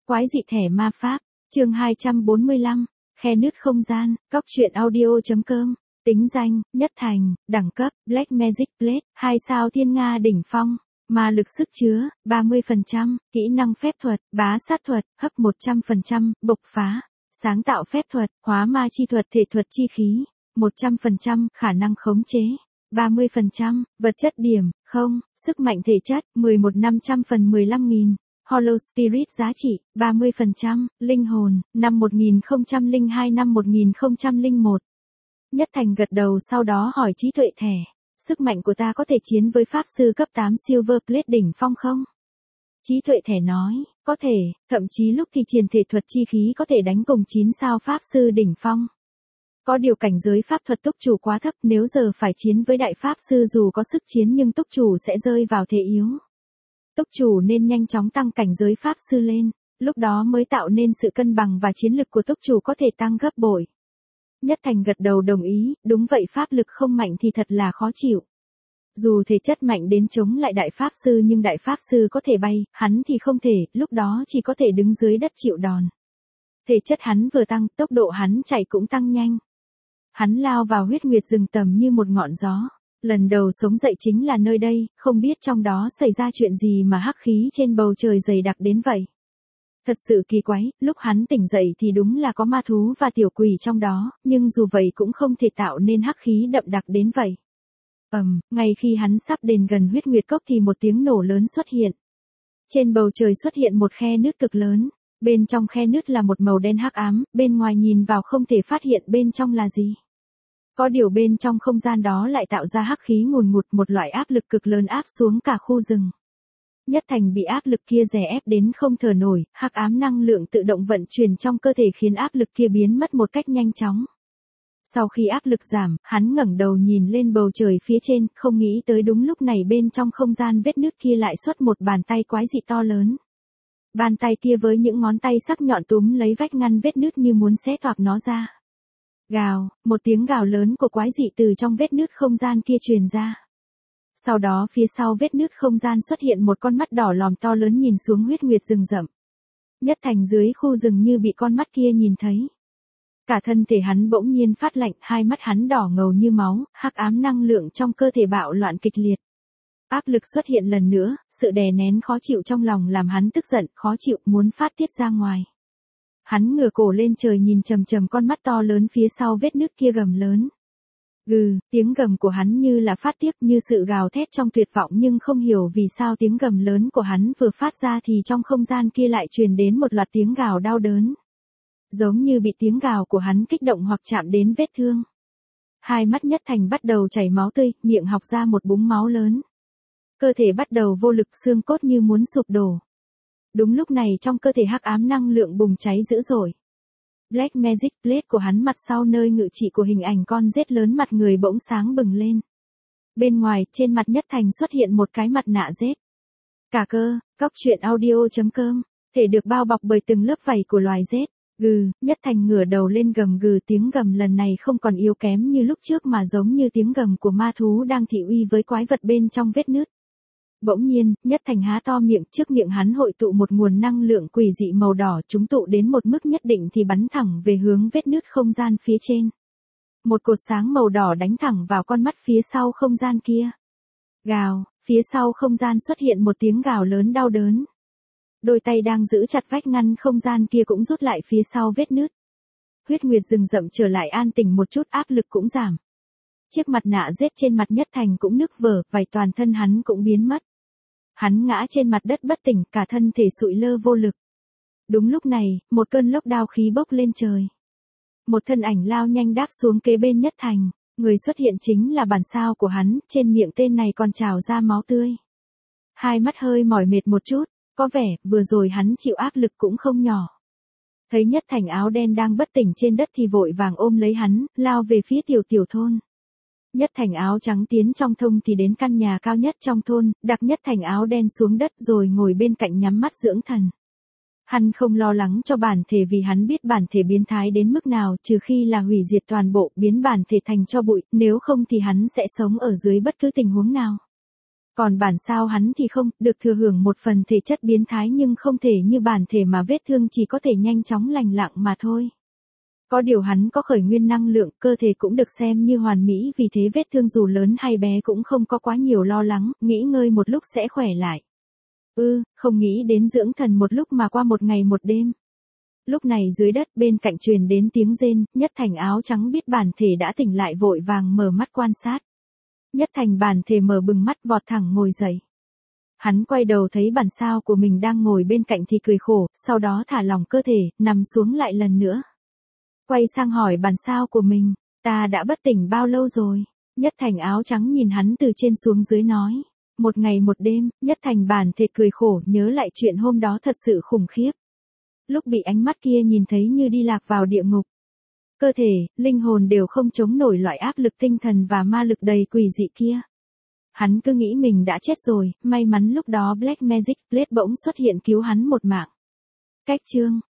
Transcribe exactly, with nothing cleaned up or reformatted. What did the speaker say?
Quái dị thẻ ma pháp, chương hai trăm bốn mươi lăm, khe nứt không gian, góc truyện audio.com, tính danh, Nhất Thành, đẳng cấp, Black Magic Blade, hai sao thiên nga đỉnh phong, ma lực sức chứa, ba mươi phần trăm, kỹ năng phép thuật, bá sát thuật, hấp một trăm phần trăm, bộc phá, sáng tạo phép thuật, hóa ma chi thuật thể thuật chi khí, một trăm phần trăm, khả năng khống chế, ba mươi phần trăm, vật chất điểm, không, sức mạnh thể chất, mười một năm trăm phần mười lăm nghìn. Hollow Spirit giá trị, ba mươi phần trăm, linh hồn, năm một nghìn không trăm lẻ hai năm một nghìn không trăm lẻ một. Nhất Thành gật đầu sau đó hỏi trí tuệ thẻ, sức mạnh của ta có thể chiến với pháp sư cấp tám Silver Blade đỉnh phong không? Trí tuệ thẻ nói, có thể, thậm chí lúc thi triển thể thuật chi khí có thể đánh cùng chín sao pháp sư đỉnh phong. Có điều cảnh giới pháp thuật túc chủ quá thấp, nếu giờ phải chiến với đại pháp sư dù có sức chiến nhưng túc chủ sẽ rơi vào thế yếu. Túc chủ nên nhanh chóng tăng cảnh giới pháp sư lên, lúc đó mới tạo nên sự cân bằng và chiến lực của túc chủ có thể tăng gấp bội. Nhất Thành gật đầu đồng ý, đúng vậy, pháp lực không mạnh thì thật là khó chịu. Dù thể chất mạnh đến chống lại đại pháp sư nhưng đại pháp sư có thể bay, hắn thì không thể, lúc đó chỉ có thể đứng dưới đất chịu đòn. Thể chất hắn vừa tăng, tốc độ hắn chạy cũng tăng nhanh. Hắn lao vào huyết nguyệt rừng tầm như một ngọn gió. Lần đầu sống dậy chính là nơi đây, không biết trong đó xảy ra chuyện gì mà hắc khí trên bầu trời dày đặc đến vậy. Thật sự kỳ quái, lúc hắn tỉnh dậy thì đúng là có ma thú và tiểu quỷ trong đó, nhưng dù vậy cũng không thể tạo nên hắc khí đậm đặc đến vậy. Ầm, um, ngay khi hắn sắp đến gần huyết nguyệt cốc thì một tiếng nổ lớn xuất hiện. Trên bầu trời xuất hiện một khe nứt cực lớn, bên trong khe nứt là một màu đen hắc ám, bên ngoài nhìn vào không thể phát hiện bên trong là gì. Có điều bên trong không gian đó lại tạo ra hắc khí ngùn ngụt, một loại áp lực cực lớn áp xuống cả khu rừng. Nhất Thành bị áp lực kia đè ép đến không thở nổi, hắc ám năng lượng tự động vận chuyển trong cơ thể khiến áp lực kia biến mất một cách nhanh chóng. Sau khi áp lực giảm, hắn ngẩng đầu nhìn lên bầu trời phía trên, không nghĩ tới đúng lúc này bên trong không gian vết nứt kia lại xuất một bàn tay quái dị to lớn. Bàn tay kia với những ngón tay sắc nhọn túm lấy vách ngăn vết nứt như muốn xé toạc nó ra. Gào, một tiếng gào lớn của quái dị từ trong vết nứt không gian kia truyền ra. Sau đó phía sau vết nứt không gian xuất hiện một con mắt đỏ lòm to lớn nhìn xuống huyết nguyệt rừng rậm. Nhất Thành dưới khu rừng như bị con mắt kia nhìn thấy. Cả thân thể hắn bỗng nhiên phát lạnh, hai mắt hắn đỏ ngầu như máu, hắc ám năng lượng trong cơ thể bạo loạn kịch liệt. Áp lực xuất hiện lần nữa, sự đè nén khó chịu trong lòng làm hắn tức giận, khó chịu muốn phát tiết ra ngoài. Hắn ngửa cổ lên trời nhìn chằm chằm con mắt to lớn phía sau vết nứt kia gầm lớn. Gừ, tiếng gầm của hắn như là phát tiết, như sự gào thét trong tuyệt vọng, nhưng không hiểu vì sao tiếng gầm lớn của hắn vừa phát ra thì trong không gian kia lại truyền đến một loạt tiếng gào đau đớn. Giống như bị tiếng gào của hắn kích động hoặc chạm đến vết thương. Hai mắt Nhất Thành bắt đầu chảy máu tươi, miệng học ra một búng máu lớn. Cơ thể bắt đầu vô lực, xương cốt như muốn sụp đổ. Đúng lúc này trong cơ thể hắc ám năng lượng bùng cháy dữ dội. Black Magic Blade của hắn mặt sau nơi ngự trị của hình ảnh con rết lớn mặt người bỗng sáng bừng lên. Bên ngoài, trên mặt Nhất Thành xuất hiện một cái mặt nạ rết. Cả cơ, góc truyện audio.com, thể được bao bọc bởi từng lớp vảy của loài rết. Gừ, Nhất Thành ngửa đầu lên gầm gừ, tiếng gầm lần này không còn yếu kém như lúc trước mà giống như tiếng gầm của ma thú đang thị uy với quái vật bên trong vết nứt. Bỗng nhiên, Nhất Thành há to miệng, trước miệng hắn hội tụ một nguồn năng lượng quỷ dị màu đỏ, chúng tụ đến một mức nhất định thì bắn thẳng về hướng vết nứt không gian phía trên. Một cột sáng màu đỏ đánh thẳng vào con mắt phía sau không gian kia. Gào, phía sau không gian xuất hiện một tiếng gào lớn đau đớn. Đôi tay đang giữ chặt vách ngăn không gian kia cũng rút lại phía sau vết nứt. Huyết nguyệt rừng rậm trở lại an tĩnh một chút, áp lực cũng giảm. Chiếc mặt nạ rết trên mặt Nhất Thành cũng nứt vỡ, vảy toàn thân hắn cũng biến mất. Hắn ngã trên mặt đất bất tỉnh, cả thân thể sụi lơ vô lực. Đúng lúc này, một cơn lốc đao khí bốc lên trời. Một thân ảnh lao nhanh đáp xuống kế bên Nhất Thành, người xuất hiện chính là bản sao của hắn, trên miệng tên này còn trào ra máu tươi. Hai mắt hơi mỏi mệt một chút, có vẻ vừa rồi hắn chịu áp lực cũng không nhỏ. Thấy Nhất Thành áo đen đang bất tỉnh trên đất thì vội vàng ôm lấy hắn, lao về phía tiểu tiểu thôn. Nhất Thành áo trắng tiến trong thông thì đến căn nhà cao nhất trong thôn, đặt Nhất Thành áo đen xuống đất rồi ngồi bên cạnh nhắm mắt dưỡng thần. Hắn không lo lắng cho bản thể vì hắn biết bản thể biến thái đến mức nào, trừ khi là hủy diệt toàn bộ, biến bản thể thành tro bụi, nếu không thì hắn sẽ sống ở dưới bất cứ tình huống nào. Còn bản sao hắn thì không, được thừa hưởng một phần thể chất biến thái nhưng không thể như bản thể mà vết thương chỉ có thể nhanh chóng lành lặng mà thôi. Có điều hắn có khởi nguyên năng lượng, cơ thể cũng được xem như hoàn mỹ, vì thế vết thương dù lớn hay bé cũng không có quá nhiều lo lắng, nghỉ ngơi một lúc sẽ khỏe lại. Ừ, không nghĩ đến dưỡng thần một lúc mà qua một ngày một đêm. Lúc này dưới đất bên cạnh truyền đến tiếng rên, Nhất Thành áo trắng biết bản thể đã tỉnh lại vội vàng mở mắt quan sát. Nhất Thành bản thể mở bừng mắt vọt thẳng ngồi dậy. Hắn quay đầu thấy bản sao của mình đang ngồi bên cạnh thì cười khổ, sau đó thả lỏng cơ thể, nằm xuống lại lần nữa. Quay sang hỏi bản sao của mình, ta đã bất tỉnh bao lâu rồi? Nhất Thành áo trắng nhìn hắn từ trên xuống dưới nói. Một ngày một đêm, Nhất Thành bản thể cười khổ nhớ lại chuyện hôm đó thật sự khủng khiếp. Lúc bị ánh mắt kia nhìn thấy như đi lạc vào địa ngục. Cơ thể, linh hồn đều không chống nổi loại áp lực tinh thần và ma lực đầy quỷ dị kia. Hắn cứ nghĩ mình đã chết rồi, may mắn lúc đó Black Magic Blade bỗng xuất hiện cứu hắn một mạng. Cách chương